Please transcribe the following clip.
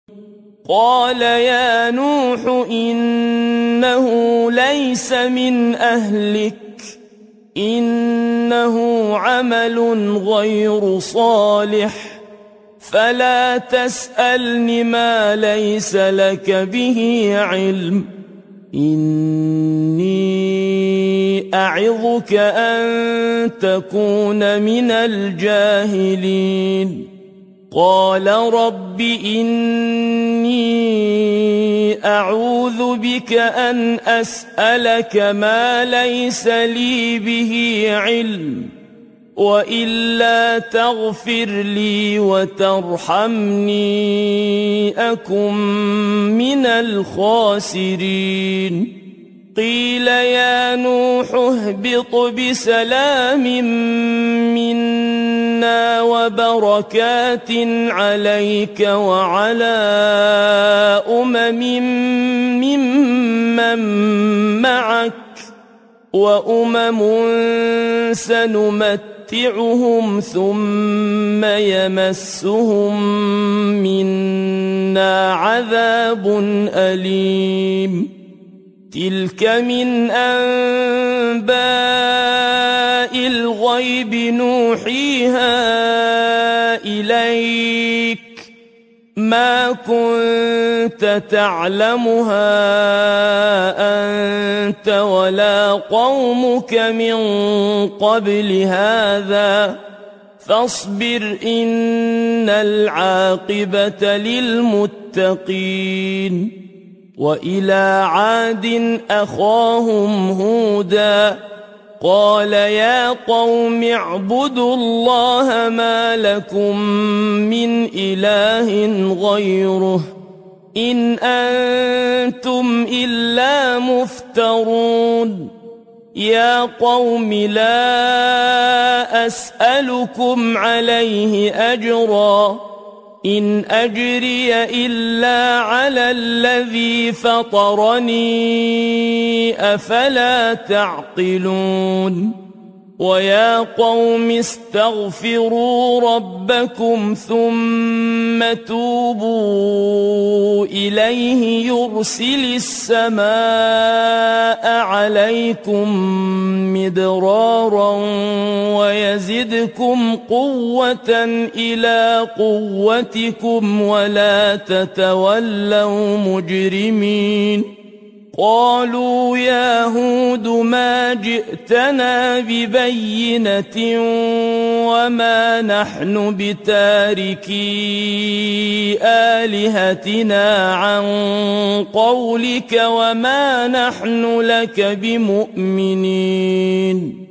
قال يا نوح إنه ليس من أهلك إنه عمل غير صالح فلا تسألني ما ليس لك به علم إني أعظك أن تكون من الجاهلين قال رب إني أعوذ بك أن أسألك ما ليس لي به علم وإلا تغفر لي وترحمني أكن من الخاسرين قيل يا نوح اهبط بسلام منا وبركات عليك وعلى ممن معك وأمم سنمتعهم ثم يمسهم منا عذاب أليم تلك من أنباء الغيب نوحيها إليك ما كنت تعلمها أنت ولا قومك من قبل هذا فاصبر إن العاقبة للمتقين وإلى عاد أخاهم هودا قال يا قوم اعبدوا الله ما لكم من إله غيره إن أنتم إلا مفترون يا قوم لا أسألكم عليه أجرا إن أجري إلا على الذي فطرني أفلا تعقلون ويا قوم استغفروا ربكم ثم توبوا إليه يرسل السماء عليكم مدرارا ويزدكم قوة إلى قوتكم ولا تتولوا مجرمين قالوا يا هود ما جئتنا ببينة وما نحن بتاركي آلهتنا عن قولك وما نحن لك بمؤمنين